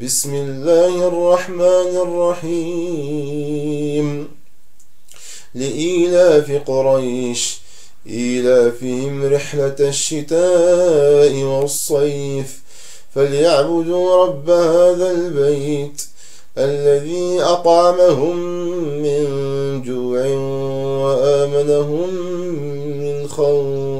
بسم الله الرحمن الرحيم لإيلاف قريش إيلافهم رحلة الشتاء والصيف فليعبدوا رب هذا البيت الذي أطعمهم من جوع وآمنهم من خوف.